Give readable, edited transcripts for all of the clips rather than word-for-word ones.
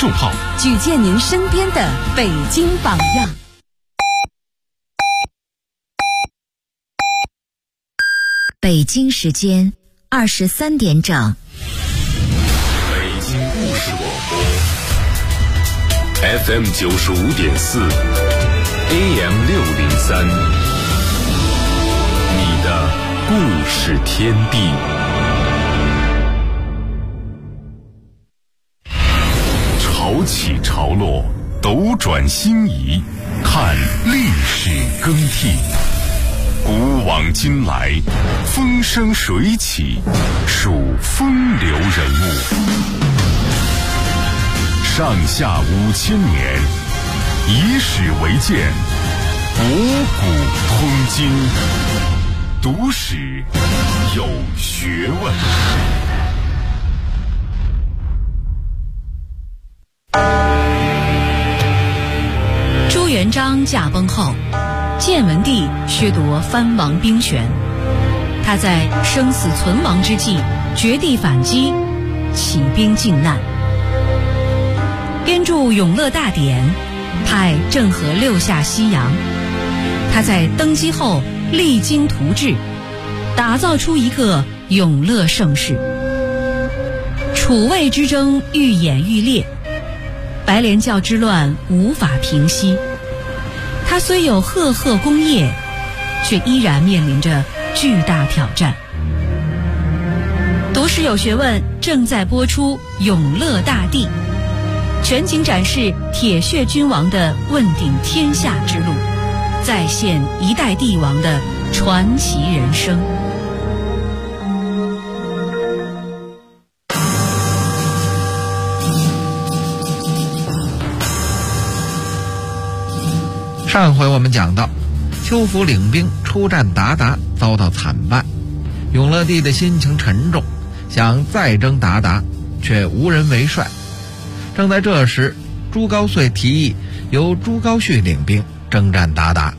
众号， 举荐您身边的北京榜样。 北京时间23点整。 北京故事广播 FM 95.4 AM 603，你的故事天地。潮起潮落，斗转星移，看历史更替。古往今来，风生水起，数风流人物。上下5000年，以史为鉴，博古通今，读史有学问。 朱元璋驾崩后，建文帝削夺藩王兵权，他在生死存亡之际绝地反击，起兵靖难，编著《永乐大典》，派郑和六下西洋。他在登基后励精图治，打造出一个永乐盛世。楚魏之争愈演愈烈，白莲教之乱无法平息。他虽有赫赫功业，却依然面临着巨大挑战。读史有学问正在播出《永乐大帝》，全景展示铁血君王的问鼎天下之路，再现一代帝王的传奇人生。 上回我们讲到，邱福领兵出战鞑靼，遭到惨败，永乐帝的心情沉重，想再征鞑靼，却无人为帅。正在这时，朱高燧提议由朱高煦领兵征战鞑靼。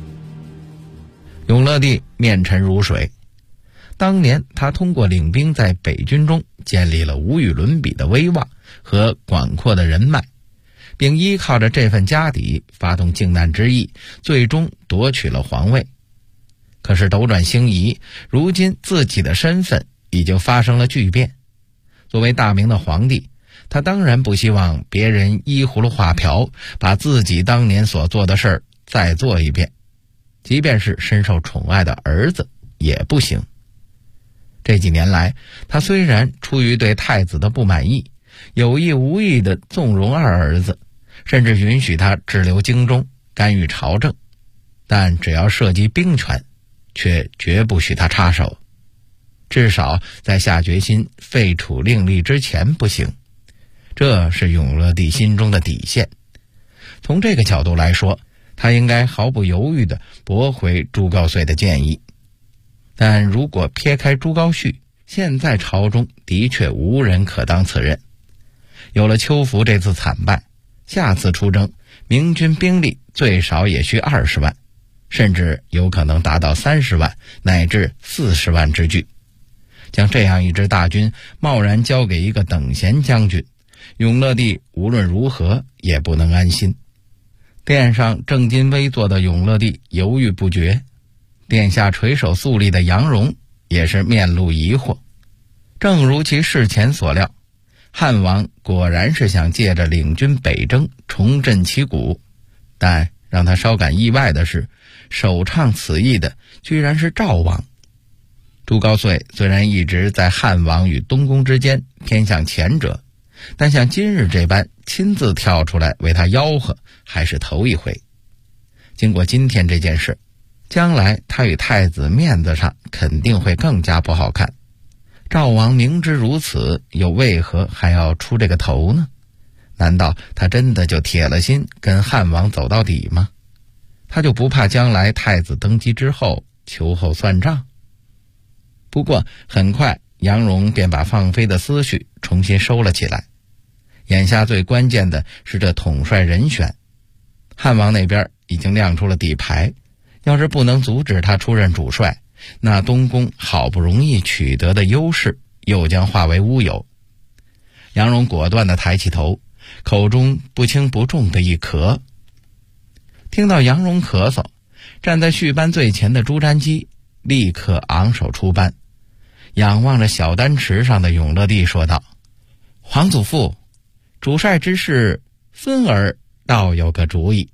永乐帝面沉如水，当年他通过领兵在北军中建立了无与伦比的威望和广阔的人脉，并依靠着这份家底发动靖难之役，最终夺取了皇位。可是斗转星移，如今自己的身份已经发生了巨变。作为大明的皇帝，他当然不希望别人依葫芦画瓢，把自己当年所做的事儿再做一遍，即便是深受宠爱的儿子也不行。这几年来，他虽然出于对太子的不满意，有意无意地纵容二儿子，甚至允许他滞留京中，干预朝政，但只要涉及兵权，却绝不许他插手，至少在下决心废除令吏之前不行。这是永乐帝心中的底线。从这个角度来说，他应该毫不犹豫地驳回朱高燧的建议。但如果撇开朱高煦，现在朝中的确无人可当此任。有了邱福这次惨败，下次出征，明军兵力最少也需20万，甚至有可能达到30万乃至40万之巨。将这样一支大军贸然交给一个等闲将军，永乐帝无论如何也不能安心。殿上正襟危坐的永乐帝犹豫不决，殿下垂手肃立的杨荣也是面露疑惑。正如其事前所料，汉王果然是想借着领军北征重振旗鼓，但让他稍感意外的是，首倡此意的居然是赵王。朱高燧虽然一直在汉王与东宫之间偏向前者，但像今日这般亲自跳出来为他吆喝，还是头一回。经过今天这件事，将来他与太子面子上肯定会更加不好看。赵王明知如此，又为何还要出这个头呢？难道他真的就铁了心跟汉王走到底吗？他就不怕将来太子登基之后秋后算账？不过很快杨荣便把放飞的思绪重新收了起来。眼下最关键的是这统帅人选，汉王那边已经亮出了底牌，要是不能阻止他出任主帅，那东宫好不容易取得的优势又将化为乌有。杨荣果断地抬起头， 口中不轻不重的一咳。听到杨荣咳嗽，站在序班最前的朱瞻基立刻昂首出班，仰望着小丹池上的永乐帝说道：“皇祖父，主帅之事，孙儿倒有个主意。”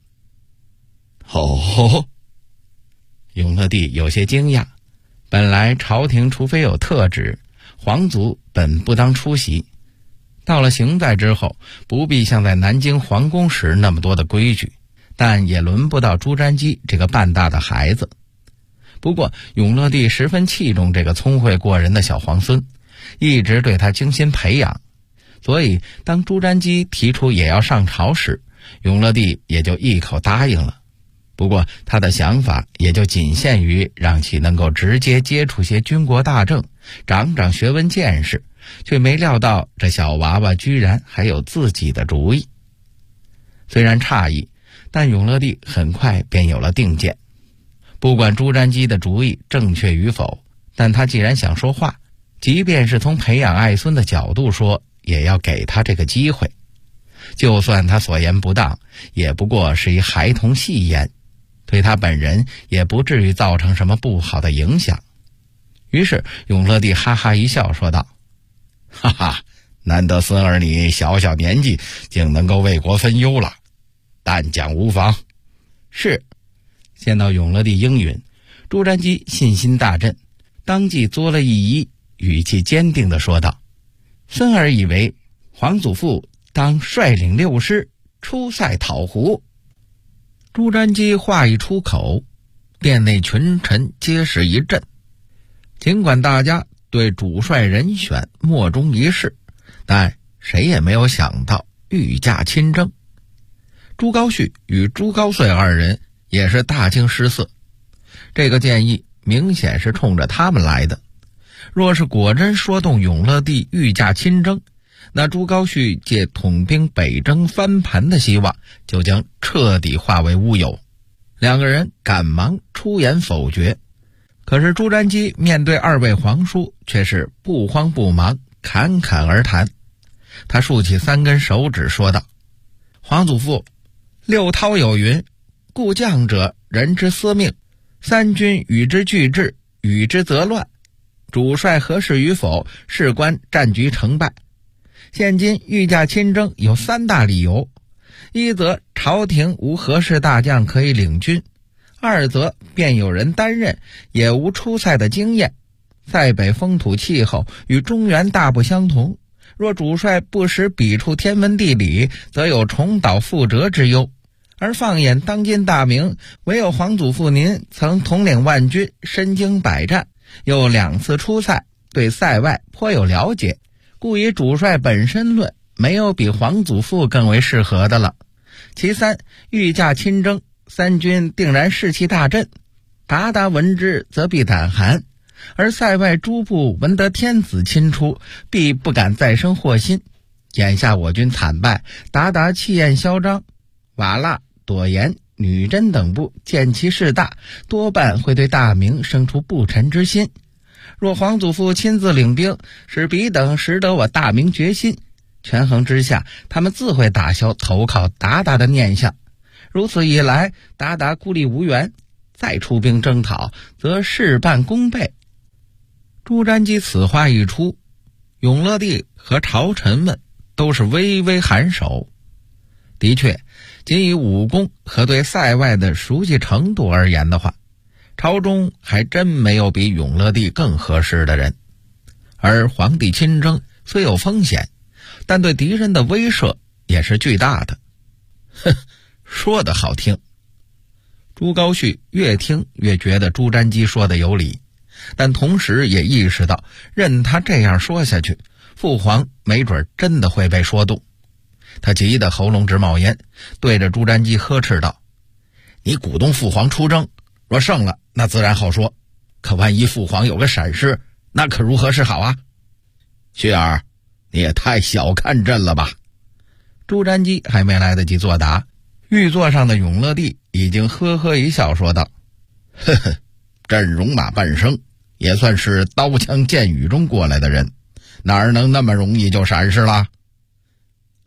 哦， 永乐帝有些惊讶，本来朝廷除非有特旨，皇族本不当出席。到了行在之后，不必像在南京皇宫时那么多的规矩，但也轮不到朱瞻基这个半大的孩子。不过永乐帝十分器重这个聪慧过人的小皇孙，一直对他精心培养，所以当朱瞻基提出也要上朝时，永乐帝也就一口答应了。不过他的想法也就仅限于让其能够直接接触些军国大政，长长学问见识，却没料到这小娃娃居然还有自己的主意。虽然诧异，但永乐帝很快便有了定见。不管朱瞻基的主意正确与否，但他既然想说话，即便是从培养爱孙的角度说，也要给他这个机会。就算他所言不当，也不过是一孩童戏言，对他本人也不至于造成什么不好的影响。于是永乐帝哈哈一笑说道：“哈哈，难得孙儿你小小年纪竟能够为国分忧了，但讲无妨。”是。见到永乐帝应允，朱瞻基信心大振，当即作了一揖，语气坚定地说道：“孙儿以为皇祖父当率领6师出塞讨胡。”朱瞻基话一出口，殿内群臣皆是一震。尽管大家对主帅人选莫衷一是，但谁也没有想到御驾亲征。朱高煦与朱高燧二人也是大惊失色，这个建议明显是冲着他们来的。若是果真说动永乐帝御驾亲征，那朱高煦借统兵北征翻盘的希望就将彻底化为乌有。两个人赶忙出言否决，可是朱瞻基面对二位皇叔却是不慌不忙，侃侃而谈。他竖起3根手指说道：“皇祖父，六韬有云，故将者人之司命，三军与之俱至，与之则乱。主帅合适与否，事关战局成败。现今御驾亲征有3大理由：一则朝廷无合适大将可以领军；二则便有人担任，也无出塞的经验；塞北风土气候与中原大不相同，若主帅不识笔触天文地理，则有重蹈覆辙之忧。而放眼当今大明，唯有皇祖父您曾统领万军，身经百战，又2次出塞，对塞外颇有了解，故以主帅本身论，没有比皇祖父更为适合的了。其三，御驾亲征，三军定然士气大振，鞑靼闻之则必胆寒，而塞外诸部闻得天子亲出，必不敢再生祸心。眼下我军惨败，鞑靼气焰嚣张，瓦剌、朵颜、女真等部见其势大，多半会对大明生出不臣之心。若皇祖父亲自领兵，使彼等识得我大明决心，权衡之下，他们自会打消投靠鞑靼的念想。如此一来，鞑靼孤立无援，再出兵征讨，则事半功倍。朱瞻基此话一出，永乐帝和朝臣们都是微微颔首。的确，仅以武功和对塞外的熟悉程度而言的话，朝中还真没有比永乐帝更合适的人。而皇帝亲征虽有风险，但对敌人的威慑也是巨大的。哼，说得好听。朱高煦越听越觉得朱瞻基说的有理，但同时也意识到，任他这样说下去，父皇没准真的会被说动。他急得喉咙直冒烟，对着朱瞻基呵斥道：“你鼓动父皇出征，若胜了，那自然好说，可万一父皇有个闪失，那可如何是好啊？”“煦儿，你也太小看朕了吧！”朱瞻基还没来得及作答，御座上的永乐帝已经呵呵一笑说道：“呵呵，朕戎马半生，也算是刀枪剑雨中过来的人，哪儿能那么容易就闪失了？”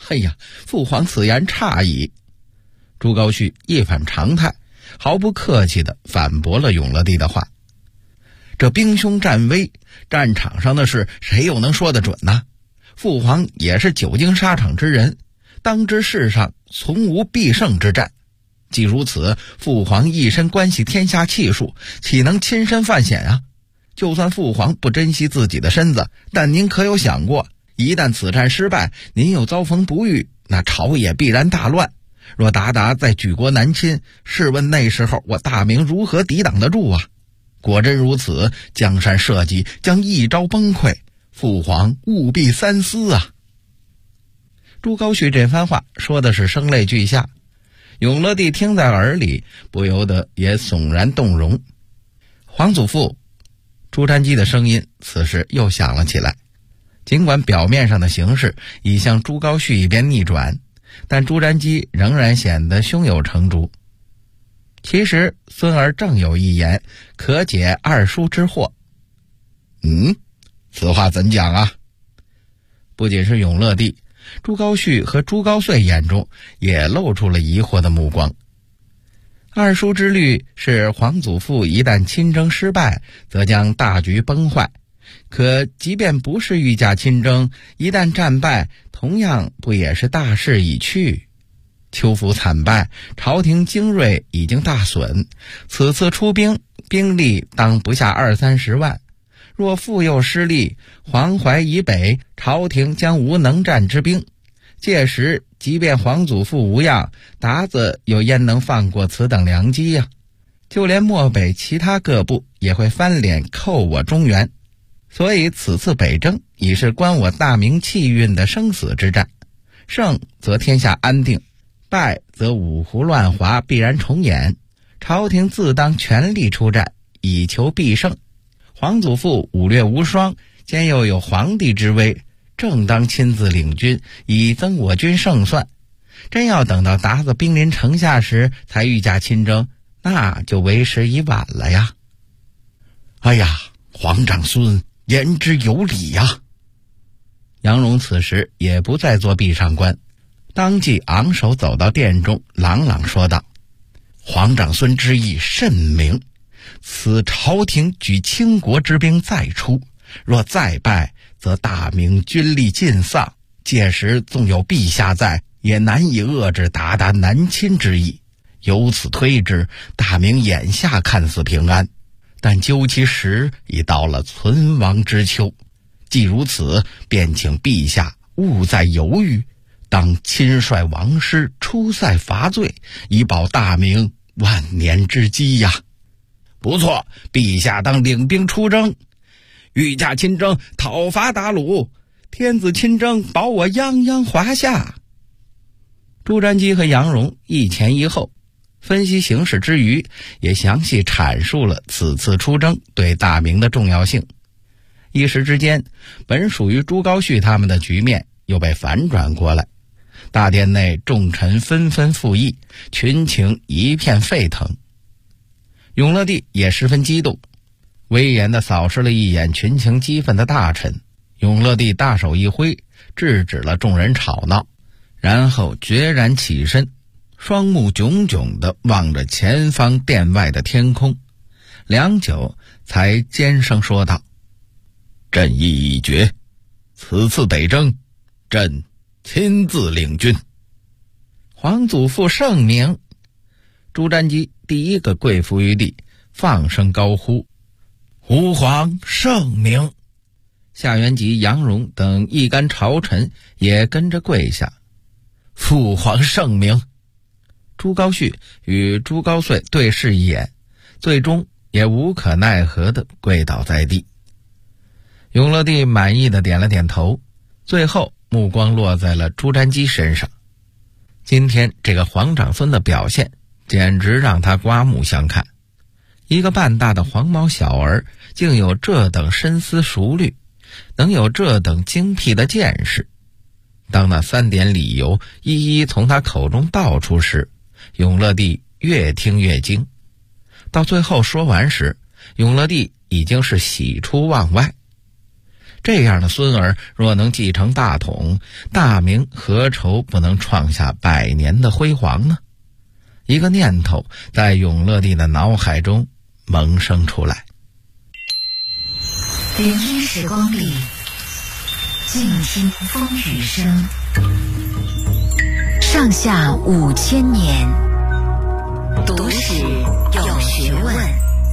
哎呀，父皇此言差矣。朱高煦一反常态，毫不客气地反驳了永乐帝的话。这兵凶战危，战场上的事谁又能说得准呢？父皇也是久经沙场之人，当知世上从无必胜之战。既如此，父皇一身关系天下气数，岂能亲身犯险啊？就算父皇不珍惜自己的身子，但您可有想过，一旦此战失败，您又遭逢不遇，那朝野必然大乱。若鞑靼再举国南侵，试问那时候我大明如何抵挡得住啊？果真如此，江山社稷将一朝崩溃，父皇务必三思啊！朱高煦这番话说的是声泪俱下，永乐帝听在耳里，不由得也悚然动容。皇祖父，朱瞻基的声音此时又响了起来。尽管表面上的形势已向朱高煦一边逆转，但朱瞻基仍然显得胸有成竹。其实孙儿正有一言，可解二叔之惑。此话怎讲啊？不仅是永乐帝，朱高煦和朱高燧眼中也露出了疑惑的目光。二叔之虑是皇祖父一旦亲征失败，则将大局崩坏。可即便不是御驾亲征，一旦战败，同样不也是大势已去？秋服惨败，朝廷精锐已经大损，此次出兵，兵力当不下20-30万。若复又失利，黄淮以北朝廷将无能战之兵。届时即便皇祖父无恙，鞑子又焉能放过此等良机呀？就连漠北其他各部也会翻脸扣我中原。所以此次北征已是关我大明气运的生死之战，胜则天下安定，败则五胡乱华必然重演。朝廷自当全力出战，以求必胜。皇祖父武略无双，兼又有皇帝之威，正当亲自领军，以增我军胜算。真要等到鞑子兵临城下时才御驾亲征，那就为时已晚了呀。哎呀，皇长孙言之有理呀！杨荣此时也不再做壁上观，当即昂首走到殿中，朗朗说道：皇长孙之意甚明，此朝廷举倾国之兵再出，若再败，则大明军力尽丧，届时纵有陛下在，也难以遏制鞑靼南侵之意。由此推之，大明眼下看似平安，但究其时已到了存亡之秋。既如此，便请陛下勿再犹豫，当亲率王师出塞伐罪，以保大明万年之基呀！不错，陛下当领兵出征，御驾亲征，讨伐鞑虏；天子亲征，保我泱泱华夏。朱瞻基和杨荣一前一后，分析形势之余，也详细阐述了此次出征对大明的重要性。一时之间，本属于朱高煦他们的局面又被反转过来，大殿内众臣纷纷附议，群情一片沸腾。永乐帝也十分激动，威严地扫视了一眼群情激愤的大臣。永乐帝大手一挥，制止了众人吵闹，然后决然起身，双目炯炯地望着前方殿外的天空，良久才尖声说道：朕意已决，此次北征，朕亲自领军。皇祖父圣明！朱瞻基第一个跪伏于地，放声高呼：吾皇圣明！夏元吉、杨荣等一干朝臣也跟着跪下：父皇圣明！朱高煦与朱高燧对视一眼，最终也无可奈何地跪倒在地。永乐帝满意地点了点头，最后目光落在了朱瞻基身上。今天这个皇长孙的表现简直让他刮目相看，一个半大的黄毛小儿竟有这等深思熟虑，能有这等精辟的见识。当那3点理由一一从他口中道出时，永乐帝越听越惊。到最后说完时，永乐帝已经是喜出望外。 这样的孙儿若能继承大统，大明何愁不能创下100年的辉煌呢？一个念头在永乐帝的脑海中萌生出来。 聆听时光里，静听风雨声。上下5000年，读史有学问。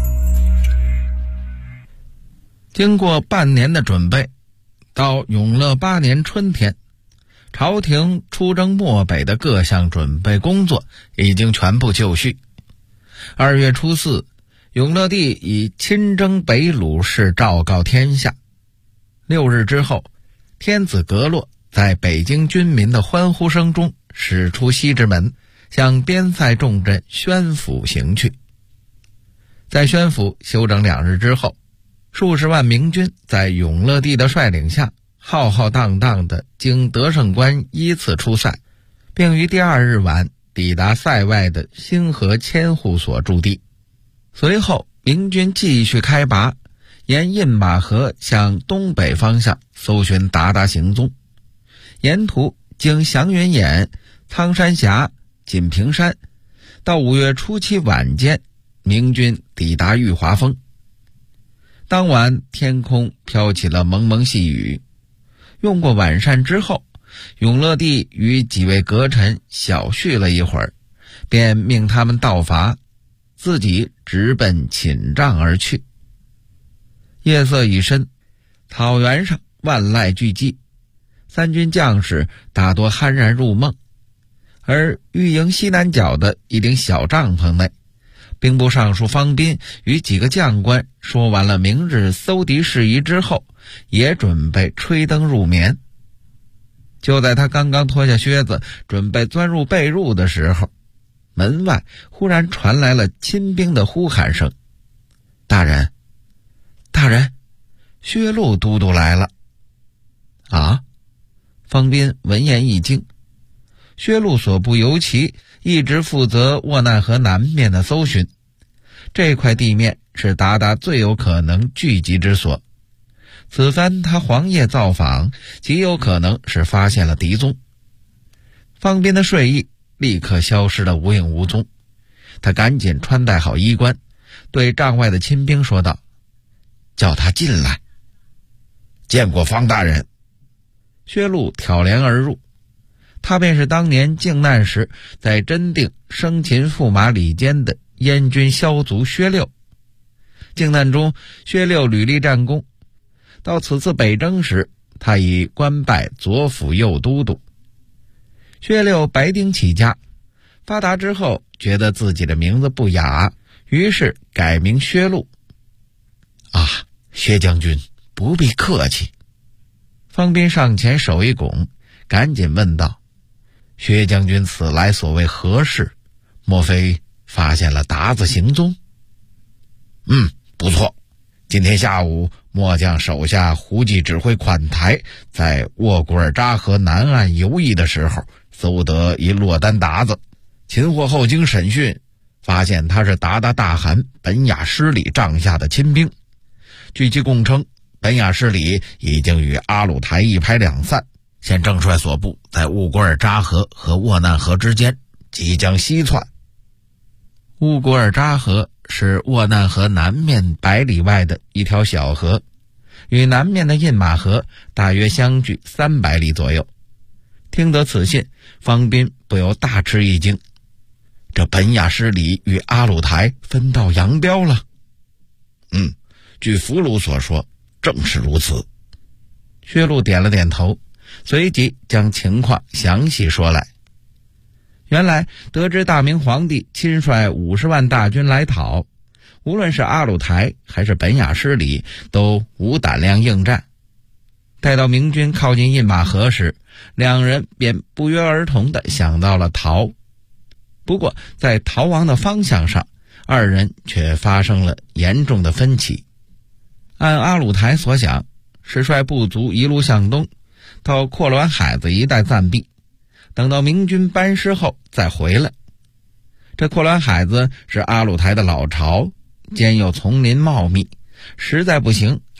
经过半年的准备，到永乐8年春天，朝廷出征漠北的各项准备工作已经全部就绪。2月初4，永乐帝以亲征北鲁事昭告天下。6日之后，天子阁落在北京军民的欢呼声中驶出西直门，向边塞重镇宣府行去。在宣府休整2日之后，数十万明军在永乐帝的率领下浩浩荡荡地经德胜关依次出塞，并于第2日晚抵达塞外的兴和千户所驻地。随后明军继续开拔，沿印马河向东北方向搜寻鞑靼行踪，沿途经祥云眼、苍山峡、锦屏山，到5月初7晚间，明军抵达玉华峰。当晚天空飘起了蒙蒙细雨，用过晚膳之后，永乐帝与几位阁臣小叙了一会儿，便命他们道伐，自己直奔寝帐而去。夜色已深，草原上万籁俱寂，三军将士大多酣然入梦，而御营西南角的一顶小帐篷内，兵部尚书方斌与几个将官说完了明日搜敌事宜之后，也准备吹灯入眠。就在他刚刚脱下靴子准备钻入被褥的时候，门外忽然传来了亲兵的呼喊声：“大人，大人，薛禄都督来了！”啊！方斌闻言一惊。薛禄所部游骑一直负责沃难河南面的搜寻，这块地面是鞑靼最有可能聚集之所。此番他黄夜造访，极有可能是发现了敌踪。方斌的睡意立刻消失得无影无踪，他赶紧穿戴好衣冠，对帐外的亲兵说道：“叫他进来。”“见过方大人。”薛禄挑帘而入，他便是当年靖难时在真定生擒驸马李坚的燕军骁卒薛六。靖难中，薛六屡立战功，到此次北征时，他已官拜左辅右都督。薛六白丁起家，发达之后觉得自己的名字不雅，于是改名薛禄。“啊，薛将军不必客气。”方斌上前手一拱，赶紧问道：“薛将军此来所为何事？莫非发现了鞑子行踪？”“不错，今天下午末将手下胡骑指挥款台在沃古尔扎河南岸游弋的时候，搜得一落单鞑子，擒获后经审讯，发现他是鞑靼大汗本雅失里帐下的亲兵。据其供称，本雅失里已经与阿鲁台一拍两散，现正帅所部在乌古尔扎河和沃难河之间，即将西窜。”乌古尔扎河是沃难河南面100里外的一条小河，与南面的印马河大约相距300里左右。听得此信，方斌不由大吃一惊，这本雅失里与阿鲁台分道扬镳了。据俘虏所说，正是如此。薛禄点了点头，随即将情况详细说来。原来得知大明皇帝亲率50万大军来讨，无论是阿鲁台还是本雅失里都无胆量应战。待到明军靠近印马河时，两人便不约而同地想到了逃。不过在逃亡的方向上，二人却发生了严重的分歧。按阿鲁台所想，是率部族一路向东，到阔滦海子一带暂避，等到明军班师后再回来。这阔滦海子是阿鲁台的老巢，兼又丛林茂密，实在不行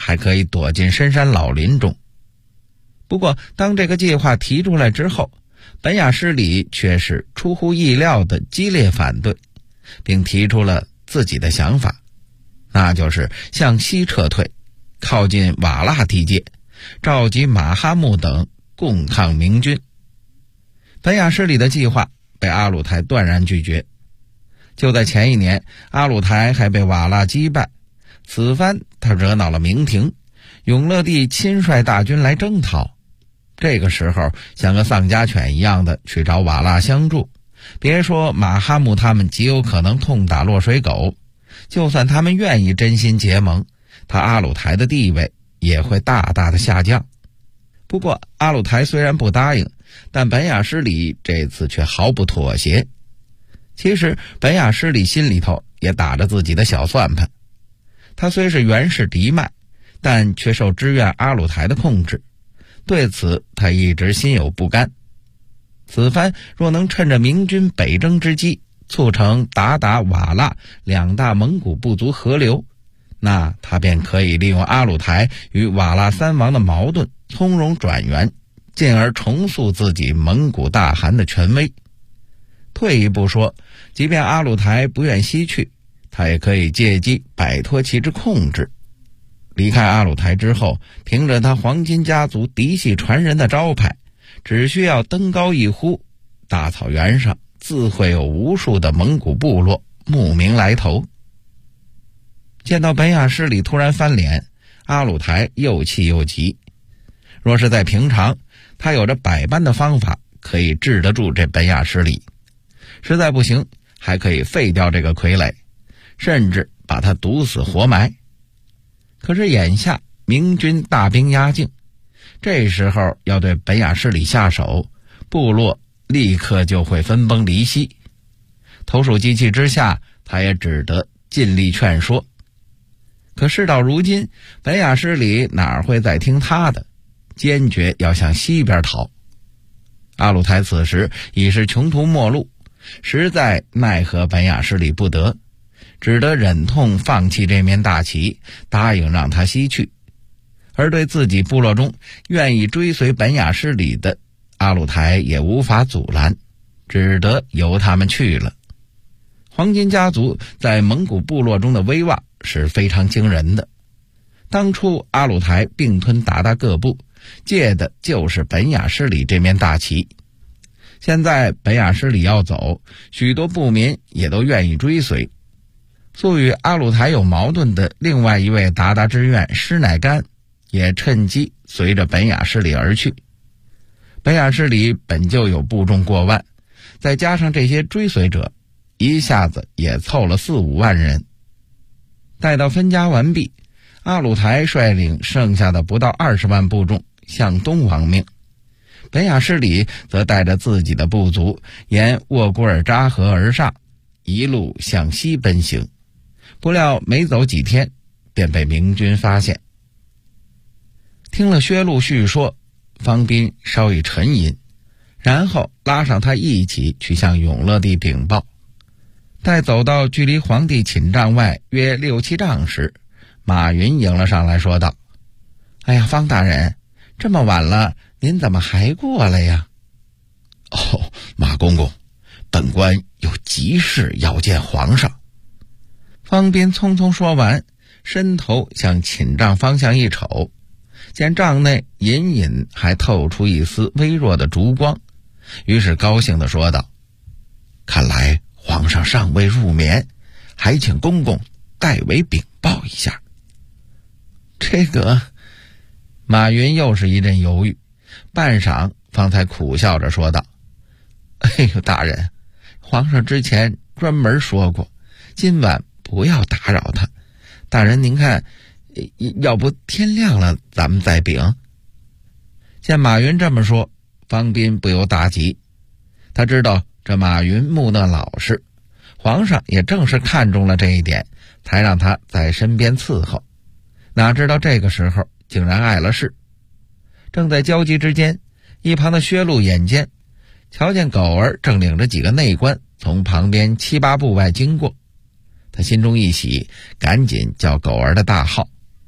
还可以躲进深山老林中。不过当这个计划提出来之后，本雅失里却是出乎意料的激烈反对，并提出了自己的想法，那就是向西撤退，靠近瓦剌地界，召集马哈木等共抗明军。本雅失里的计划被阿鲁台断然拒绝。就在前一年，阿鲁台还被瓦剌击败，此番他惹恼了明廷，永乐帝亲率大军来征讨。这个时候像个丧家犬一样的去找瓦剌相助，别说马哈木他们极有可能痛打落水狗，就算他们愿意真心结盟，他阿鲁台的地位也会大大的下降。不过阿鲁台虽然不答应，但本雅失里这次却毫不妥协。其实本雅失里心里头也打着自己的小算盘，他虽是袁氏嫡脉，但却受支援阿鲁台的控制，对此他一直心有不甘。此番若能趁着明军北征之机，促成鞑靼瓦剌两大蒙古部族合流，那他便可以利用阿鲁台与瓦剌三王的矛盾从容转圆，进而重塑自己蒙古大汗的权威。退一步说，即便阿鲁台不愿西去，他也可以借机摆脱其之控制。离开阿鲁台之后，凭着他黄金家族嫡系传人的招牌，只需要登高一呼，大草原上自会有无数的蒙古部落慕名来投。见到本雅失里突然翻脸，阿鲁台又气又急。若是在平常，他有着百般的方法可以治得住这本雅失里，实在不行还可以废掉这个傀儡，甚至把他毒死活埋。可是眼下明军大兵压境，这时候要对本雅失里下手，部落立刻就会分崩离析。投鼠忌器之下，他也只得尽力劝说。可事到如今，本雅失里哪会再听他的，坚决要向西边逃。阿鲁台此时已是穷途末路，实在奈何本雅失里不得，只得忍痛放弃这面大旗，答应让他西去。而对自己部落中愿意追随本雅失里的，阿鲁台也无法阻拦，只得由他们去了。黄金家族在蒙古部落中的威望是非常惊人的。当初阿鲁台并吞鞑靼各部，借的就是本雅失里这面大旗。现在本雅失里要走，许多部民也都愿意追随。素与阿鲁台有矛盾的另外一位鞑靼知院施乃干也趁机随着本雅失里而去。本雅失里本就有部众过万，再加上这些追随者，一下子也凑了4-5万人。待到分家完毕，阿鲁台率领剩下的不到20万部众向东亡命，本雅失里则带着自己的部族沿沃古尔扎河而上，一路向西奔行。不料没走几天，便被明军发现。听了薛禄叙说，方斌稍一沉吟，然后拉上他一起去向永乐帝禀报。待走到距离皇帝寝帐外约6-7丈时，马云迎了上来说道：“哎呀，方大人，这么晚了，您怎么还过来呀？”“ 哦，马公公，本官有急事要见皇上。” 方斌匆匆说完，伸头向寝帐方向一瞅，见帐内隐隐还透出一丝微弱的烛光，于是高兴地说道：“ 看来皇上尚未入眠，还请公公代为禀报一下。” 这个，马云又是一阵犹豫，半晌方才苦笑着说道：“哎呦，大人，皇上之前专门说过，今晚不要打扰他。大人您看，要不天亮了咱们再禀。”见马云这么说，方斌不由大急。他知道这马云木讷老实，皇上也正是看中了这一点，才让他在身边伺候。哪知道这个时候竟然碍了事。正在焦急之间，一旁的薛禄眼尖，瞧见狗儿正领着几个内官从旁边7-8步外经过，他心中一喜，赶紧叫狗儿的大号：“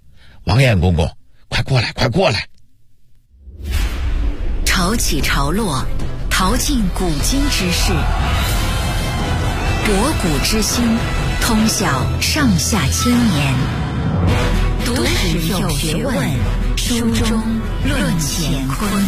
王爷公公，快过来，快过来！ 潮起潮落，淘尽古今之事，博古之心，通晓上下千年。读史有学问，书中论乾坤。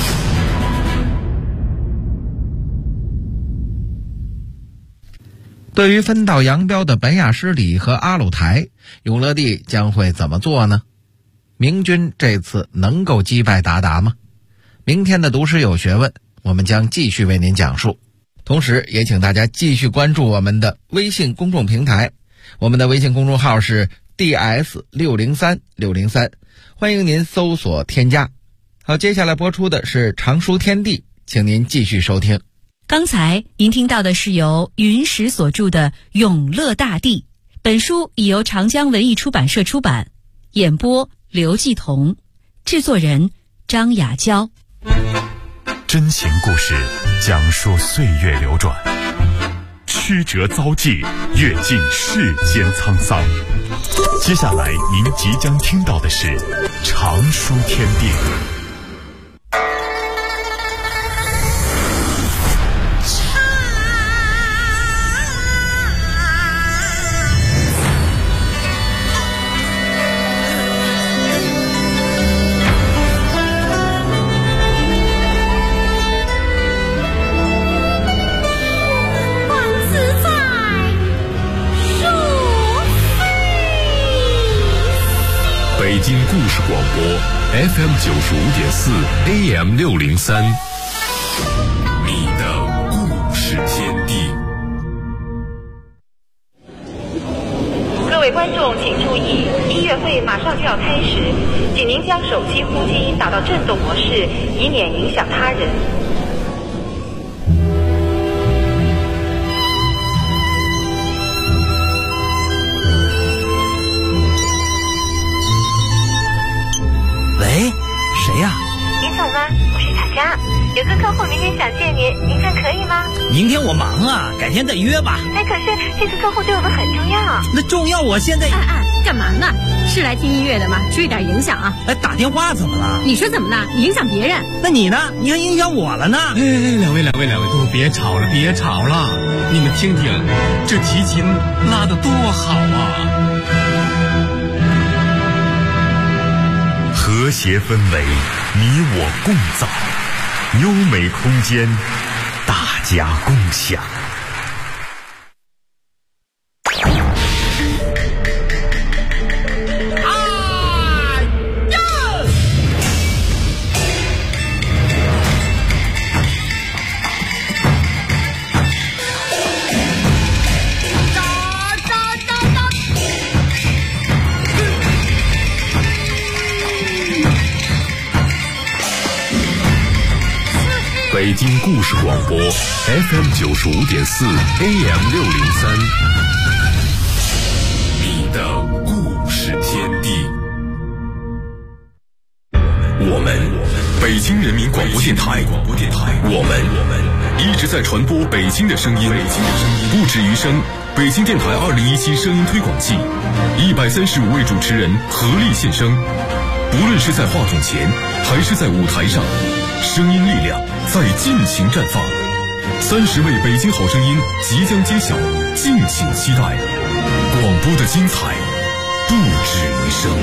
对于分道扬镳的本雅失里和阿鲁台，永乐帝将会怎么做呢？明军这次能够击败鞑靼吗？明天的读史有学问，我们将继续为您讲述。同时也请大家继续关注我们的微信公众平台，我们的微信公众号是 DS603603，欢迎您搜索添加。好，接下来播出的是常书天地，请您继续收听。 刚才您听到的是由云石所著的《永乐大帝》，本书已由长江文艺出版社出版，演播刘继彤，制作人张雅娇。 真情故事讲述岁月流转，曲折遭际，阅尽世间沧桑。接下来您即将听到的是常书天地。北京故事广播 FM95.4 AM603， 你的故事天地。 各位观众请注意，音乐会马上就要开始，请您将手机呼机打到震动模式，以免影响他人。 喂，谁呀？ 林总吗？我是小佳，有个客户明天想见您，您看可以吗？ 明天我忙啊，改天再约吧。 哎，可是这个客户对我们很重要。 那重要，我现在…… 干嘛呢？是来听音乐的吗？注意点影响啊！ 哎，打电话怎么了？ 你说怎么了？你影响别人。 那你呢？你还影响我了呢？ 哎，两位，都别吵了，别吵了！你们听听，这提琴拉得多好啊！ 和谐氛围，你我共造；优美空间，大家共享。北京故事广播 FM95.4 AM603， 你的故事天地。我们北京人民广播电台，我们一直在传播北京的声音。不止于声，北京电台2017声音推广季，135位主持人合力献声，不论是在话筒前还是在舞台上，声音力量在尽情绽放。30位北京好声音即将揭晓，敬请期待。广播的精彩不止于声。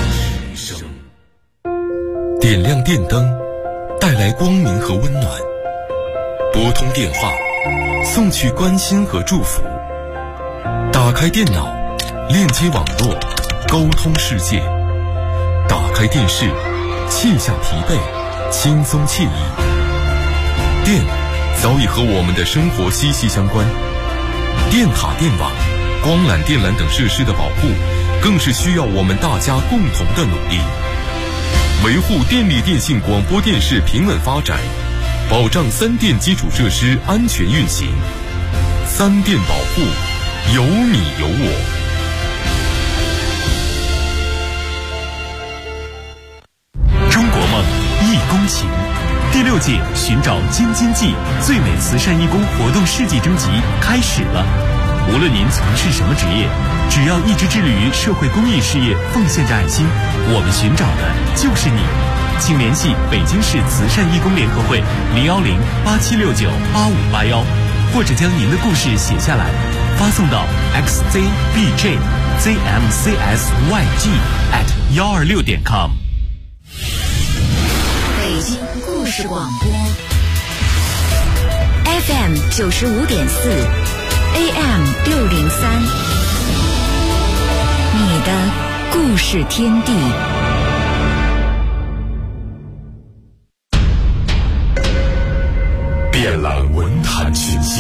点亮电灯，带来光明和温暖；拨通电话，送去关心和祝福；打开电脑，链接网络，沟通世界；打开电视，卸下疲惫，轻松惬意。电早已和我们的生活息息相关，电塔、电网、光缆、电缆等设施的保护，更是需要我们大家共同的努力。维护电力电信广播电视平稳发展，保障3电基础设施安全运行。3电保护，有你有我。 中国梦义工情第6届寻找京津冀最美慈善义工活动世纪征集开始了。 无论您从事什么职业，只要一直致力于社会公益事业，奉献着爱心，我们寻找的就是你。请联系北京市慈善义工联合会010-8769-8581，或者将您的故事写下来，发送到 xzbjzmcsyg@126.com。 北京故事广播 FM 95.4 AM 603，你的故事天地。 遍览文坛群星，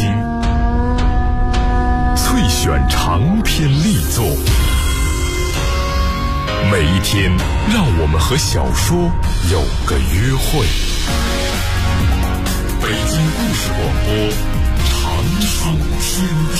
萃选长篇力作，每一天让我们和小说有个约会。北京故事广播，常驻天地。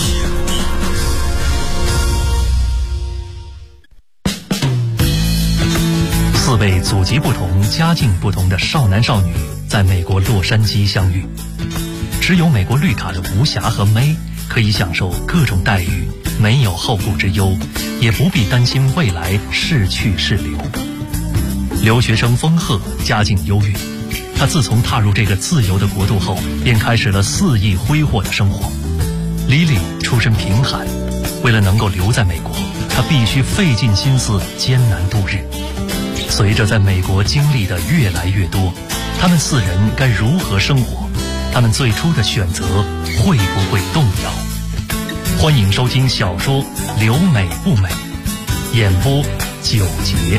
4位祖籍不同、家境不同的少男少女在美国洛杉矶相遇，持有美国绿卡的吴霞和May可以享受各种待遇，没有后顾之忧，也不必担心未来是去是留。留学生丰赫家境优越，他自从踏入这个自由的国度后，便开始了肆意挥霍的生活。Lily出身贫寒，为了能够留在美国，他必须费尽心思艰难度日。随着在美国经历的越来越多，他们4人该如何生活？他们最初的选择会不会动摇？欢迎收听小说《留美不美》，演播9节。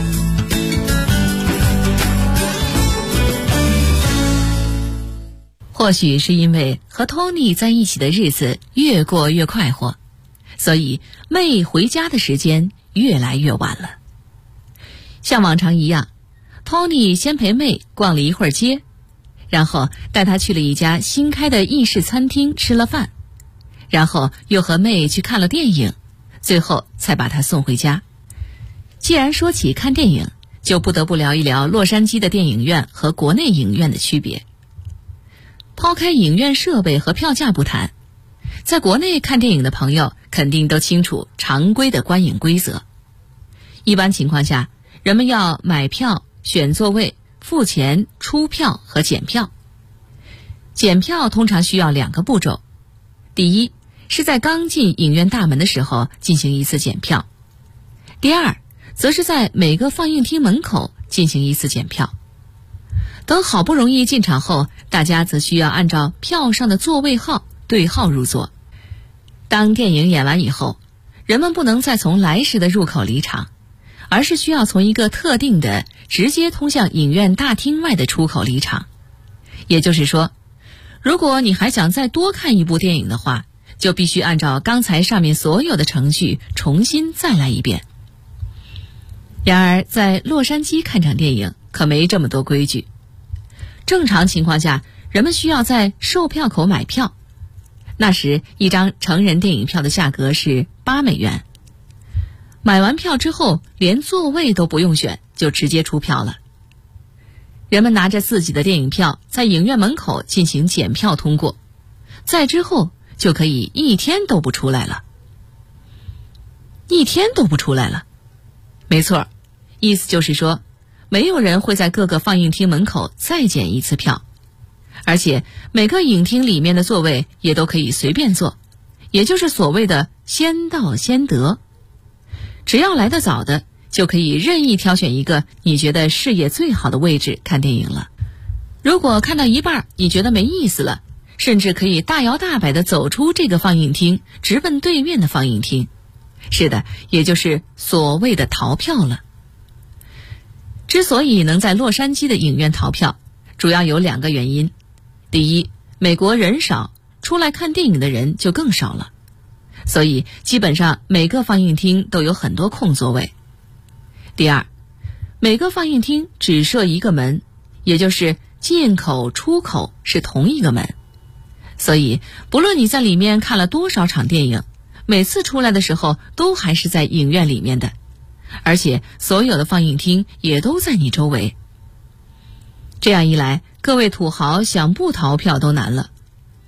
或许是因为和 Tony 在一起的日子越过越快活，所以妹回家的时间越来越晚了。像往常一样， Tony 先陪妹逛了一会儿街，然后带她去了一家新开的意式餐厅吃了饭，然后又和妹去看了电影，最后才把她送回家。既然说起看电影，就不得不聊一聊洛杉矶的电影院和国内影院的区别。抛开影院设备和票价不谈，在国内看电影的朋友肯定都清楚常规的观影规则。一般情况下，人们要买票、选座位、付钱、出票和检票。检票通常需要2个步骤，第一是在刚进影院大门的时候进行一次检票，第二则是在每个放映厅门口进行一次检票。等好不容易进场后，大家则需要按照票上的座位号对号入座。当电影演完以后，人们不能再从来时的入口离场，而是需要从一个特定的直接通向影院大厅外的出口离场。也就是说，如果你还想再多看一部电影的话，就必须按照刚才上面所有的程序重新再来一遍。然而在洛杉矶看场电影可没这么多规矩。正常情况下，人们需要在售票口买票，那时一张成人电影票的价格是$8。买完票之后，连座位都不用选，就直接出票了。人们拿着自己的电影票在影院门口进行检票通过，再之后就可以1天都不出来了。1天都不出来了，没错，意思就是说，没有人会在各个放映厅门口再检一次票，而且每个影厅里面的座位也都可以随便坐，也就是所谓的先到先得。只要来得早的，就可以任意挑选一个你觉得视野最好的位置看电影了。如果看到一半你觉得没意思了，甚至可以大摇大摆地走出这个放映厅，直奔对面的放映厅。是的，也就是所谓的逃票了。之所以能在洛杉矶的影院逃票，主要有2个原因。第一，美国人少，出来看电影的人就更少了，所以基本上每个放映厅都有很多空座位。第二，每个放映厅只设一个门，也就是进口出口是同一个门，所以不论你在里面看了多少场电影，每次出来的时候都还是在影院里面的，而且所有的放映厅也都在你周围。这样一来，各位土豪想不逃票都难了。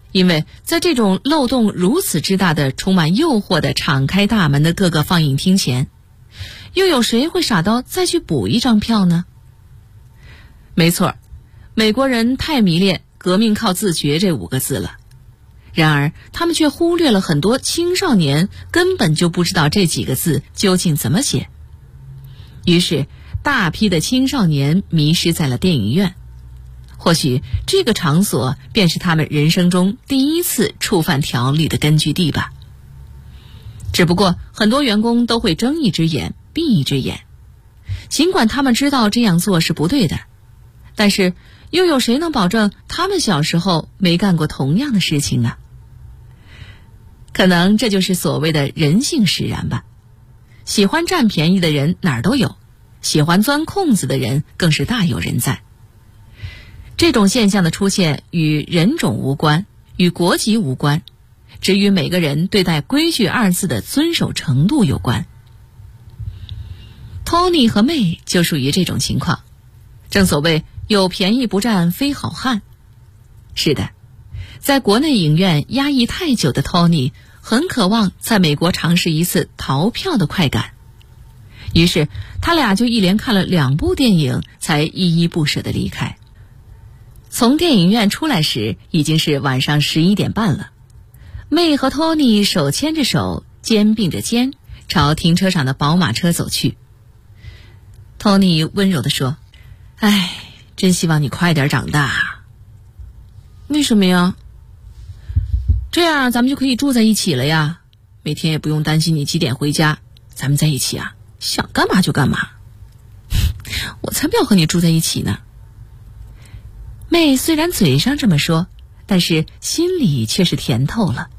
因为在这种漏洞如此之大的、充满诱惑的敞开大门的各个放映厅前，又有谁会傻到再去补一张票呢？没错，美国人太迷恋革命靠自觉这5个字了，然而他们却忽略了很多青少年根本就不知道这几个字究竟怎么写。于是大批的青少年迷失在了电影院，或许这个场所便是他们人生中第一次触犯条例的根据地吧。只不过很多员工都会睁一只眼闭一只眼，尽管他们知道这样做是不对的，但是又有谁能保证他们小时候没干过同样的事情呢？可能这就是所谓的人性使然吧。喜欢占便宜的人哪儿都有，喜欢钻空子的人更是大有人在。这种现象的出现与人种无关，与国籍无关，只与每个人对待规矩2字的遵守程度有关。Tony 和May就属于这种情况。正所谓有便宜不占非好汉。是的，在国内影院压抑太久的 Tony 很渴望在美国尝试一次逃票的快感，于是他俩就一连看了2部电影才依依不舍地离开。从电影院出来时已经是晚上11点半了，May和 Tony 手牵着手，肩并着肩，朝停车场的宝马车走去。Tony 温柔地说：哎，真希望你快点长大。为什么呀？这样咱们就可以住在一起了呀，每天也不用担心你几点回家，咱们在一起啊，想干嘛就干嘛。我才不要和你住在一起呢。妹虽然嘴上这么说，但是心里却是甜透了。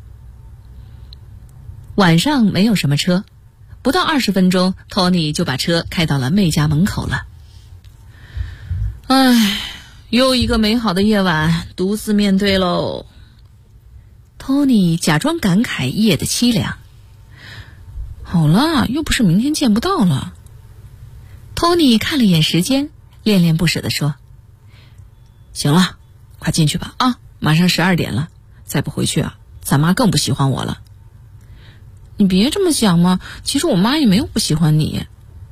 晚上没有什么车，不到20分钟 Tony 就把车开到了妹家门口了。唉，又一个美好的夜晚独自面对喽。Tony 假装感慨夜的凄凉。好了，又不是明天见不到了。Tony 看了一眼时间，恋恋不舍地说：行了，快进去吧啊，马上12点了，再不回去啊，咱妈更不喜欢我了。你别这么想嘛，其实我妈也没有不喜欢你。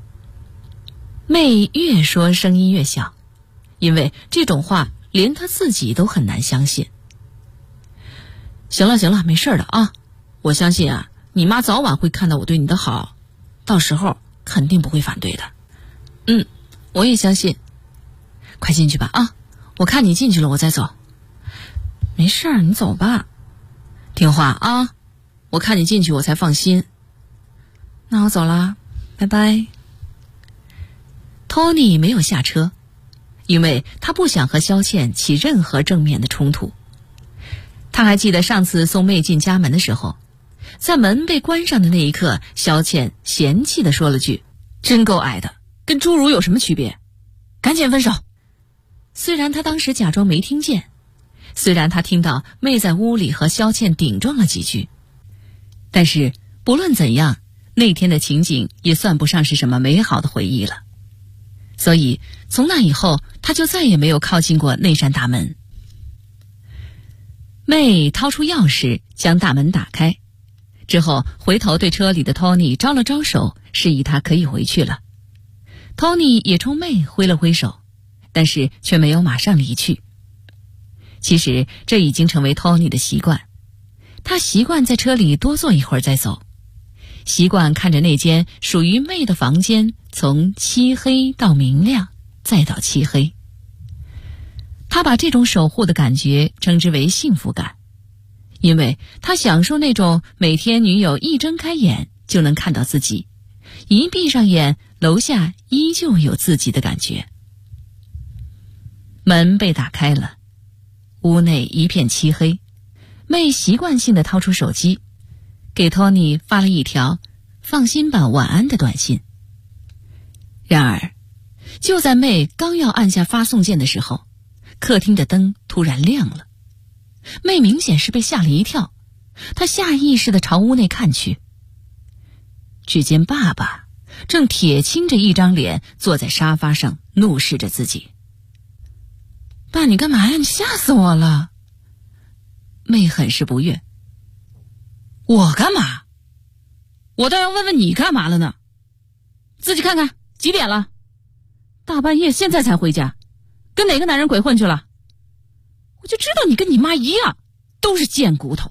妹越说声音越小，因为这种话连她自己都很难相信。行了行了，没事的啊，我相信啊，你妈早晚会看到我对你的好，到时候肯定不会反对的。我也相信。快进去吧啊，我看你进去了我再走。没事，你走吧，听话啊，我看你进去我才放心。那我走啦，拜拜。Tony 没有下车，因为他不想和萧倩起任何正面的冲突。他还记得上次送妹进家门的时候，在门被关上的那一刻，萧倩嫌弃地说了句：真够矮的，跟侏儒有什么区别，赶紧分手。虽然他当时假装没听见，虽然他听到妹在屋里和萧倩顶撞了几句，但是不论怎样，那天的情景也算不上是什么美好的回忆了。所以从那以后，他就再也没有靠近过那扇大门。妹掏出钥匙将大门打开，之后回头对车里的 Tony 招了招手，示意他可以回去了。 Tony 也冲妹挥了挥手，但是却没有马上离去。其实这已经成为 Tony 的习惯，他习惯在车里多坐一会儿再走，习惯看着那间属于妹的房间从漆黑到明亮，再到漆黑。他把这种守护的感觉称之为幸福感，因为他享受那种每天女友一睁开眼就能看到自己，一闭上眼楼下依旧有自己的感觉。门被打开了，屋内一片漆黑，妹习惯性地掏出手机，给 Tony 发了一条放心吧晚安的短信。然而就在妹刚要按下发送键的时候，客厅的灯突然亮了。妹明显是被吓了一跳，她下意识地朝屋内看去，只见爸爸正铁青着一张脸坐在沙发上怒视着自己。爸，你干嘛呀？你吓死我了。 妹很是不悦。我干嘛？我倒要问问你干嘛了呢？自己看看几点了？大半夜现在才回家，跟哪个男人鬼混去了？我就知道你跟你妈一样，都是贱骨头。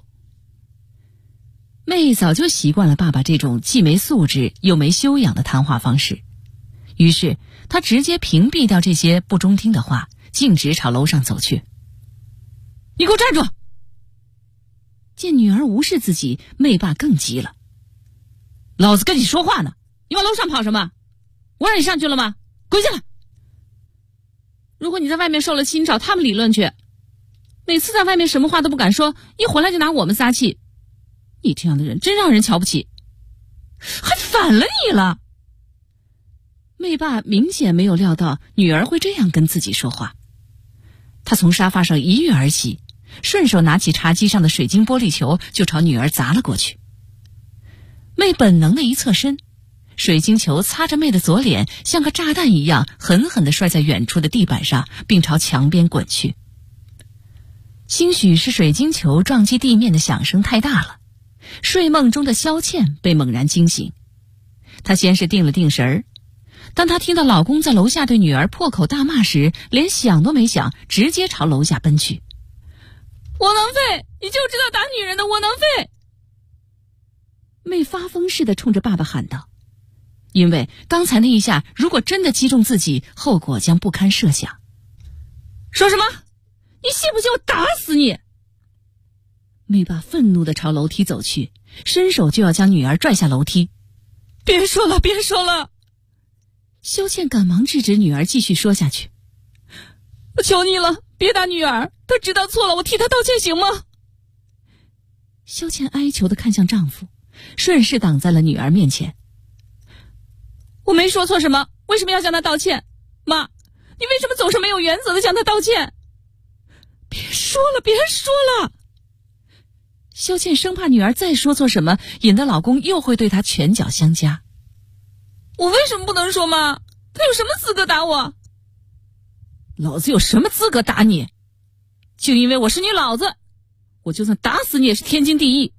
妹早就习惯了爸爸这种既没素质又没修养的谈话方式，于是她直接屏蔽掉这些不中听的话，径直朝楼上走去。你给我站住！见女儿无视自己，妹爸更急了。老子跟你说话呢，你往楼上跑什么？我让你上去了吗？滚下来！如果你在外面受了亲，找他们理论去。每次在外面什么话都不敢说，一回来就拿我们撒气。你这样的人真让人瞧不起，还反了你了。妹爸明显没有料到女儿会这样跟自己说话，他从沙发上一跃而起，顺手拿起茶几上的水晶玻璃球就朝女儿砸了过去。妹本能的一侧身，水晶球擦着妹的左脸，像个炸弹一样狠狠地摔在远处的地板上，并朝墙边滚去。兴许是水晶球撞击地面的响声太大了，睡梦中的萧倩被猛然惊醒。她先是定了定神儿，当她听到老公在楼下对女儿破口大骂时，连想都没想，直接朝楼下奔去。窝囊废，你就知道打女人的窝囊废！妹发疯似的冲着爸爸喊道，因为刚才那一下如果真的击中自己，后果将不堪设想。说什么？你信不信我打死你？妹爸愤怒地朝楼梯走去，伸手就要将女儿拽下楼梯。别说了，别说了！萧倩赶忙制止女儿继续说下去。我求你了，别打女儿，她知道错了，我替她道歉行吗？萧倩哀求地看向丈夫，顺势挡在了女儿面前。我没说错什么，为什么要向她道歉？妈，你为什么总是没有原则地向她道歉？别说了，别说了！萧倩生怕女儿再说错什么，引得老公又会对她拳脚相加。我为什么不能说妈？她有什么资格打我？老子有什么资格打你？就因为我是你老子，我就算打死你也是天经地义。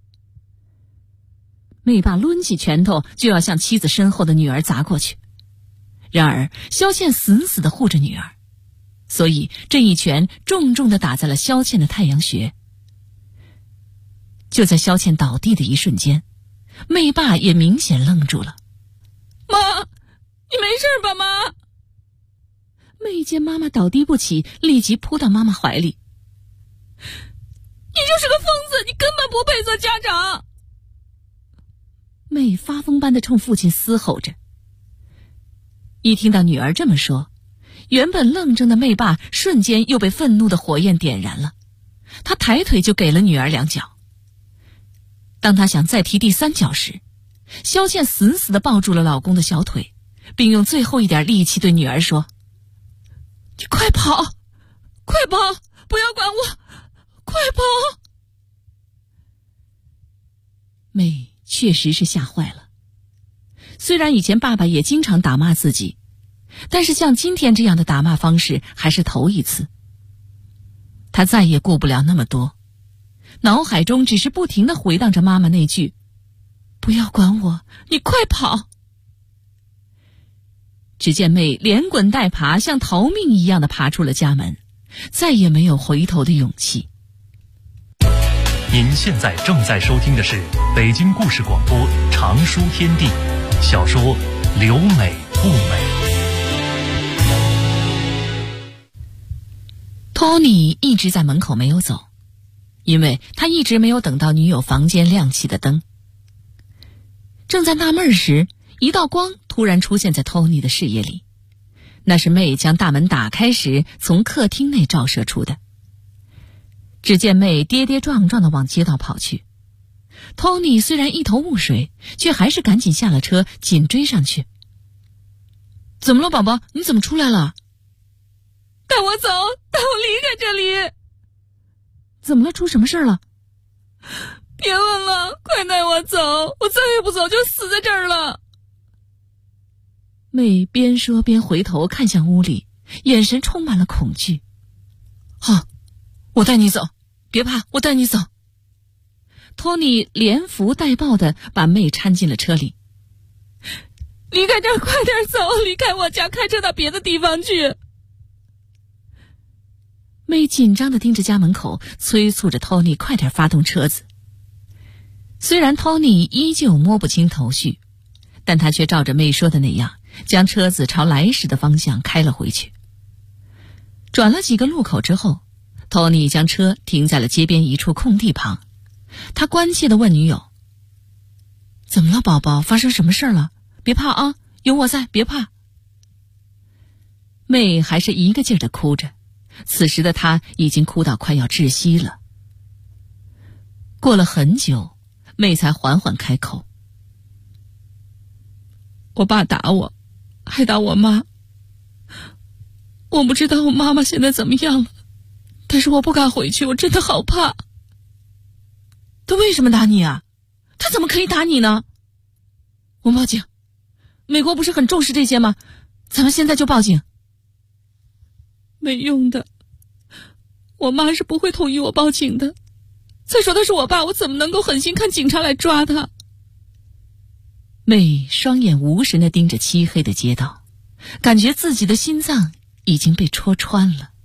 妹爸抡起拳头就要向妻子身后的女儿砸过去，然而萧倩死死地护着女儿，所以这一拳重重地打在了萧倩的太阳穴。就在萧倩倒地的一瞬间，妹爸也明显愣住了。妈，你没事吧妈？妹见妈妈倒地不起，立即扑到妈妈怀里。你就是个疯子，你根本不配做家长！妹发疯般地冲父亲嘶吼着。一听到女儿这么说，原本愣怔的妹爸瞬间又被愤怒的火焰点燃了，他抬腿就给了女儿2脚。当他想再踢第3脚时，萧倩死死地抱住了老公的小腿，并用最后一点力气对女儿说：你快跑，快跑，不要管我，快跑！妹确实是吓坏了，虽然以前爸爸也经常打骂自己，但是像今天这样的打骂方式还是头一次。他再也顾不了那么多，脑海中只是不停地回荡着妈妈那句：不要管我，你快跑！只见妹连滚带爬，像逃命一样地爬出了家门，再也没有回头的勇气。 您现在正在收听的是北京故事广播长书天地小说《留美不美》。托尼一直在门口没有走，因为他一直没有等到女友房间亮起的灯。正在纳闷时，一道光突然出现在托尼的视野里，那是妹将大门打开时从客厅内照射出的。只见妹跌跌撞撞地往街道跑去，托尼虽然一头雾水，却还是赶紧下了车，紧追上去。怎么了宝宝，你怎么出来了？带我走，带我离开这里。怎么了，出什么事了？别问了，快带我走，我再也不走就死在这儿了。妹边说边回头看向屋里，眼神充满了恐惧。好，我带你走， 别怕，我带你走。托尼连扶带抱的把妹搀进了车里。离开这儿，快点走，离开我家，开车到别的地方去。妹紧张的盯着家门口，催促着托尼快点发动车子。虽然托尼依旧摸不清头绪，但他却照着妹说的那样，将车子朝来时的方向开了回去。转了几个路口之后，托尼将车停在了街边一处空地旁。他关切地问女友：怎么了，宝宝？发生什么事了？别怕啊，有我在，别怕。妹还是一个劲儿地哭着，此时的她已经哭到快要窒息了。过了很久，妹才缓缓开口：我爸打我，还打我妈。我不知道我妈妈现在怎么样了，但是我不敢回去，我真的好怕。他为什么打你啊？他怎么可以打你呢？我们报警。美国不是很重视这些吗？咱们现在就报警。没用的，我妈是不会同意我报警的。再说他是我爸，我怎么能够狠心看警察来抓他？妹双眼无神地盯着漆黑的街道，感觉自己的心脏已经被戳穿了。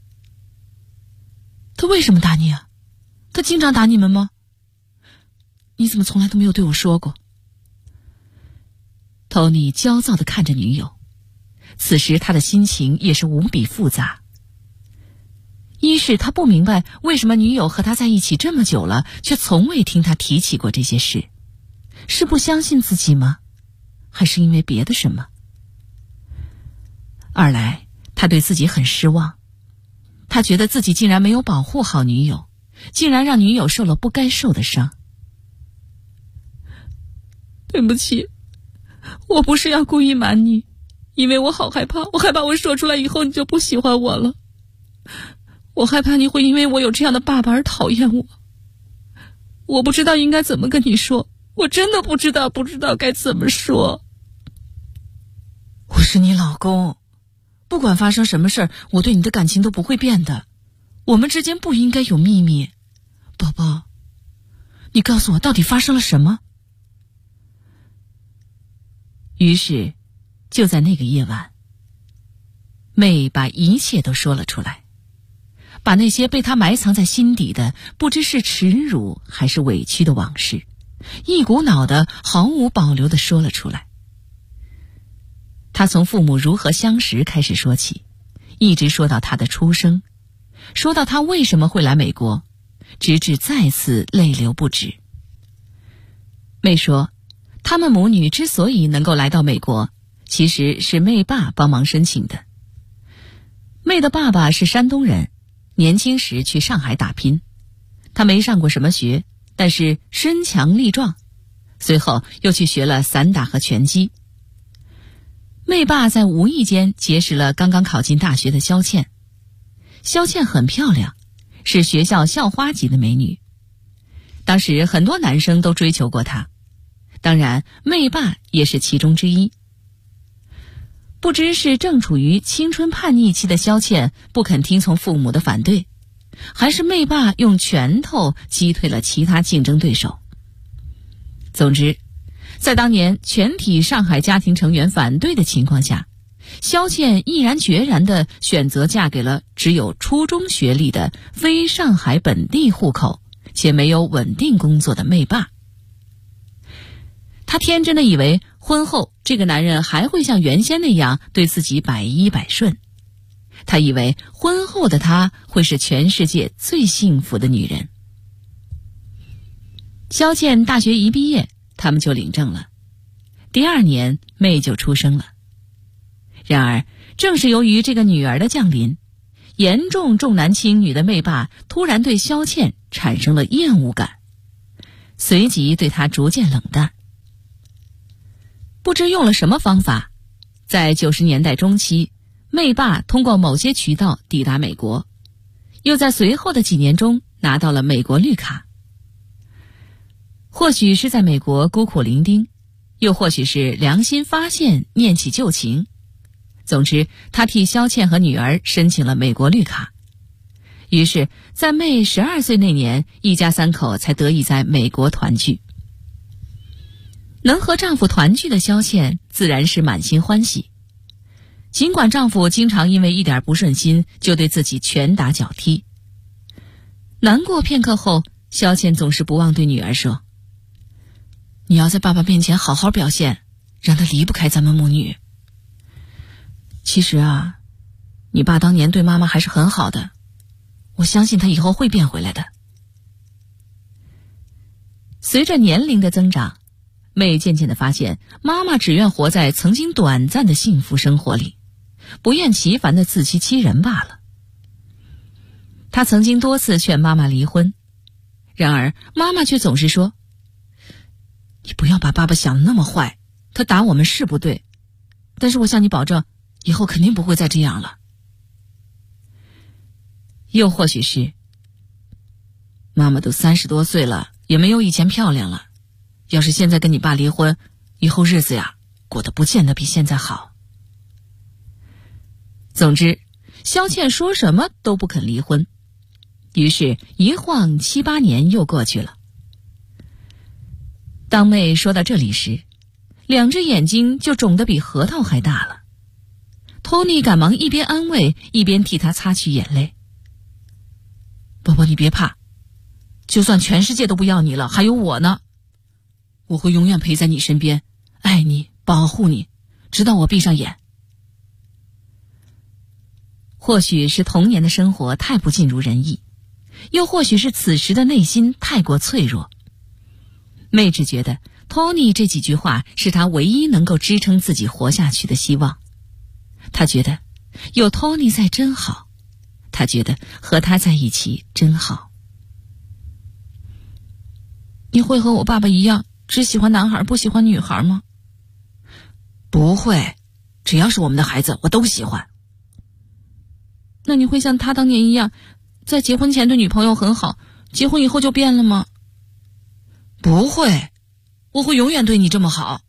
他为什么打你啊？他经常打你们吗？你怎么从来都没有对我说过？托尼焦躁地看着女友，此时他的心情也是无比复杂。一是他不明白为什么女友和他在一起这么久了，却从未听他提起过这些事，是不相信自己吗？还是因为别的什么？二来他对自己很失望，他觉得自己竟然没有保护好女友，竟然让女友受了不该受的伤。对不起，我不是要故意瞒你，因为我好害怕，我害怕我说出来以后你就不喜欢我了，我害怕你会因为我有这样的爸爸而讨厌我。我不知道应该怎么跟你说，我真的不知道该怎么说。我是你老公，不管发生什么事儿，我对你的感情都不会变的，我们之间不应该有秘密。宝宝，你告诉我到底发生了什么？于是就在那个夜晚，妹把一切都说了出来，把那些被她埋藏在心底的不知是耻辱还是委屈的往事，一股脑的毫无保留地说了出来。她从父母如何相识开始说起，一直说到她的出生，说到她为什么会来美国，直至再次泪流不止。妹说他们母女之所以能够来到美国，其实是妹爸帮忙申请的。妹的爸爸是山东人，年轻时去上海打拼，他没上过什么学，但是身强力壮，随后又去学了散打和拳击。妹爸在无意间结识了刚刚考进大学的肖倩，肖倩很漂亮，是学校校花级的美女，当时很多男生都追求过她，当然妹爸也是其中之一。不知是正处于青春叛逆期的肖倩不肯听从父母的反对，还是妹爸用拳头击退了其他竞争对手。总之，在当年全体上海家庭成员反对的情况下，肖倩毅然决然地选择嫁给了只有初中学历的非上海本地户口且没有稳定工作的妹爸。她天真的以为婚后这个男人还会像原先那样对自己百依百顺，她以为婚后的她会是全世界最幸福的女人。肖倩大学一毕业，他们就领证了，第二年妹就出生了。然而正是由于这个女儿的降临，严重重男轻女的妹爸突然对肖倩产生了厌恶感，随即对她逐渐冷淡。不知用了什么方法，在90年代中期，妹爸通过某些渠道抵达美国，又在随后的几年中拿到了美国绿卡。或许是在美国孤苦伶仃，又或许是良心发现念起旧情，总之他替肖倩和女儿申请了美国绿卡， 于是在妹12岁那年，一家3口才得以在美国团聚。能和丈夫团聚的萧倩自然是满心欢喜，尽管丈夫经常因为一点不顺心就对自己拳打脚踢。难过片刻后，萧倩总是不忘对女儿说：“你要在爸爸面前好好表现，让他离不开咱们母女。其实啊，你爸当年对妈妈还是很好的，我相信他以后会变回来的。”随着年龄的增长，妹渐渐地发现，妈妈只愿活在曾经短暂的幸福生活里，不厌其烦地自欺欺人罢了。她曾经多次劝妈妈离婚，然而妈妈却总是说：“你不要把爸爸想得那么坏，他打我们是不对，但是我向你保证，以后肯定不会再这样了。”又或许是妈妈都30多岁了，也没有以前漂亮了，要是现在跟你爸离婚，以后日子呀过得不见得比现在好。总之，萧倩说什么都不肯离婚，于是一晃7、8年又过去了。当妹说到这里时，2只眼睛就肿得比核桃还大了。托尼赶忙一边安慰，一边替她擦去眼泪。宝宝，你别怕，就算全世界都不要你了，还有我呢。我会永远陪在你身边，爱你，保护你，直到我闭上眼。或许是童年的生活太不尽如人意，又或许是此时的内心太过脆弱，妹只觉得 Tony 这几句话是她唯一能够支撑自己活下去的希望。她觉得有 Tony 在真好，她觉得和他在一起真好。你会和我爸爸一样，只喜欢男孩不喜欢女孩吗？不会，只要是我们的孩子我都喜欢。那你会像他当年一样，在结婚前对女朋友很好，结婚以后就变了吗？不会，我会永远对你这么好。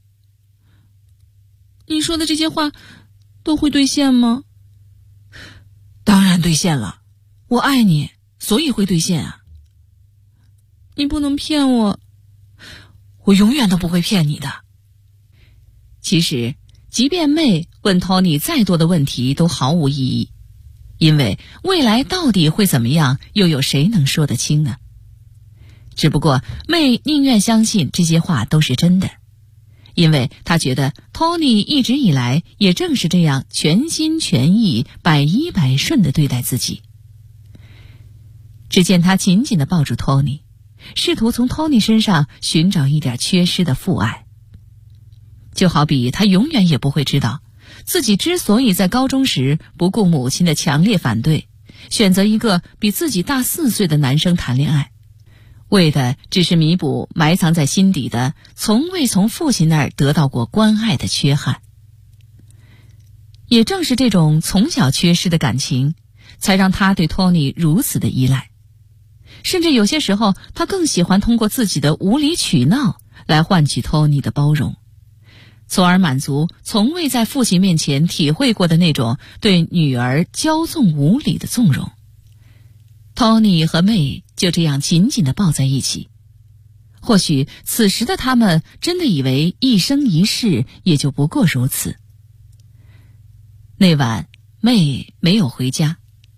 你说的这些话都会兑现吗？当然兑现了，我爱你，所以会兑现啊。你不能骗我，我永远都不会骗你的。其实，即便妹问 Tony 再多的问题都毫无意义，因为未来到底会怎么样，又有谁能说得清呢？只不过妹宁愿相信这些话都是真的，因为她觉得 Tony 一直以来也正是这样全心全意、百依百顺地对待自己。只见他紧紧地抱住 Tony， 试图从 Tony 身上寻找一点缺失的父爱。就好比他永远也不会知道，自己之所以在高中时不顾母亲的强烈反对，选择一个比自己大4岁的男生谈恋爱，为的只是弥补埋藏在心底的从未从父亲那儿得到过关爱的缺憾。也正是这种从小缺失的感情，才让他对 Tony 如此的依赖，甚至有些时候他更喜欢通过自己的无理取闹来换取 Tony 的包容，从而满足从未在父亲面前体会过的那种对女儿骄纵无礼的纵容。Tony 和妹就这样紧紧地抱在一起，或许此时的他们真的以为一生一世也就不过如此。那晚妹没有回家，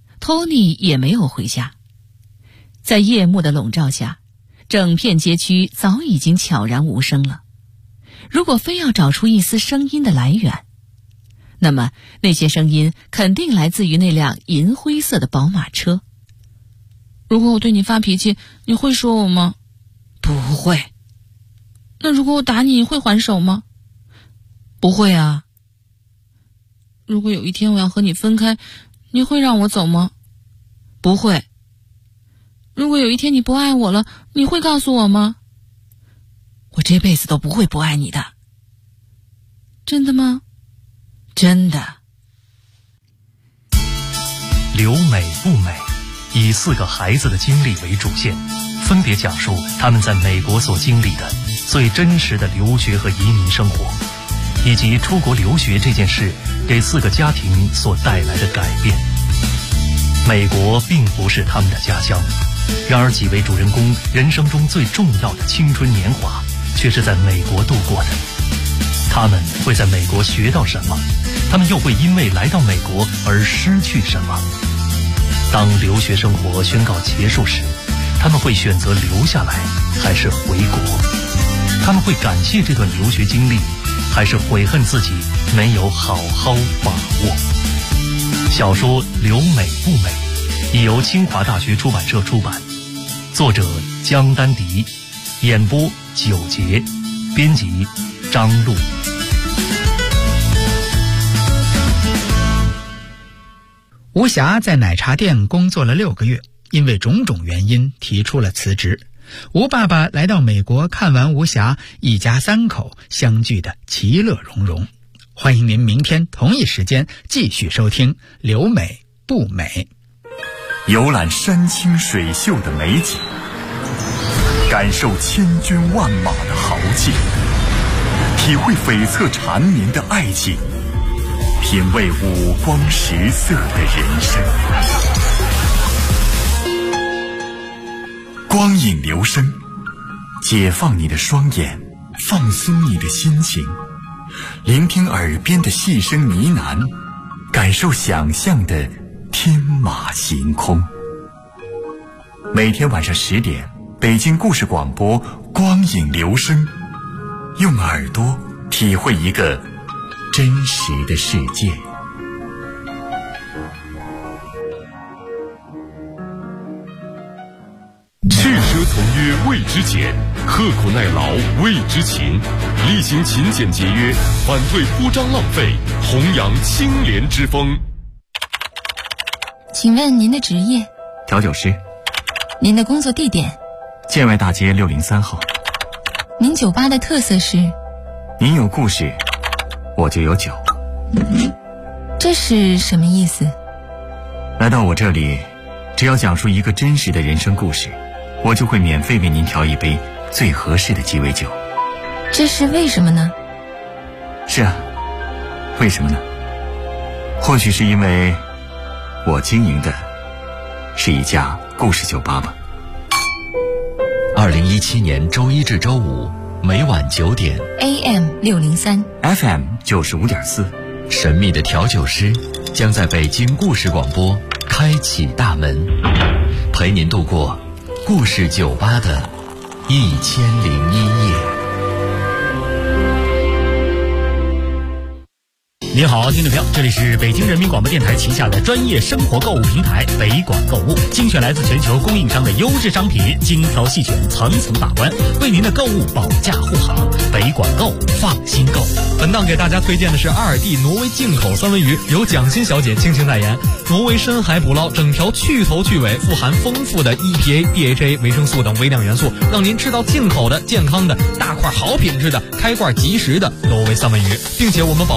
Tony 也没有回家，在夜幕的笼罩下，整片街区早已经悄然无声了。如果非要找出一丝声音的来源，那么那些声音肯定来自于那辆银灰色的宝马车。如果我对你发脾气，你会说我吗？不会。那如果我打你，你会还手吗？不会啊。如果有一天我要和你分开，你会让我走吗？不会。如果有一天你不爱我了，你会告诉我吗？我这辈子都不会不爱你的。真的吗？真的。 留美不美，以4个孩子的经历为主线，分别讲述他们在美国所经历的最真实的留学和移民生活，以及出国留学这件事给4个家庭所带来的改变。 美国并不是他们的家乡，然而几位主人公人生中最重要的青春年华却是在美国度过的。他们会在美国学到什么？他们又会因为来到美国而失去什么？当留学生活宣告结束时，他们会选择留下来还是回国？他们会感谢这段留学经历，还是悔恨自己没有好好把握？小说《留美不美》已由清华大学出版社出版，作者江丹迪，演播九杰，编辑张璐。 吴霞在奶茶店工作了6个月，因为种种原因提出了辞职。吴爸爸来到美国看完吴霞，一家3口相聚的其乐融融。欢迎您明天同一时间继续收听《留美不美》， 游览山清水秀的美景，感受千军万马的豪气，体会悱恻缠绵的爱情，品味五光十色的人生。光影留声，解放你的双眼，放松你的心情，聆听耳边的细声呢喃，感受想象的天马行空。每天晚上10点，北京故事广播光影留声，用耳朵体会一个真实的世界。 去奢从约谓之俭，刻苦耐劳谓之勤，厉行勤俭节约，反对铺张浪费，弘扬清廉之风。 请问您的职业？ 调酒师。 您的工作地点？ 建外大街603号。 您酒吧的特色是？ 您有故事，我就有酒。 这是什么意思？ 来到我这里，只要讲述一个真实的人生故事，我就会免费为您调一杯最合适的鸡尾酒。 这是为什么呢？ 是啊，为什么呢？或许是因为我经营的是一家故事酒吧吧。 2017年周一至周五每晚9点 AM 603 FM 95.4， 神秘的调酒师将在北京故事广播开启大门，陪您度过故事酒吧的1001夜。 您好，听众朋友，这里是北京人民广播电台旗下的专业生活购物平台北广购物，精选来自全球供应商的优质商品，精挑细选，层层把关，为您的购物保驾护航。北广购，放心购。 本档给大家推荐的是阿尔蒂挪威进口三文鱼，由蒋欣小姐倾情代言。挪威深海捕捞，整条去头去尾，富含丰富的 EPA、DHA、维生素等微量元素，让您吃到进口的、健康的、大块好品质的、开罐即食的挪威三文鱼，并且我们保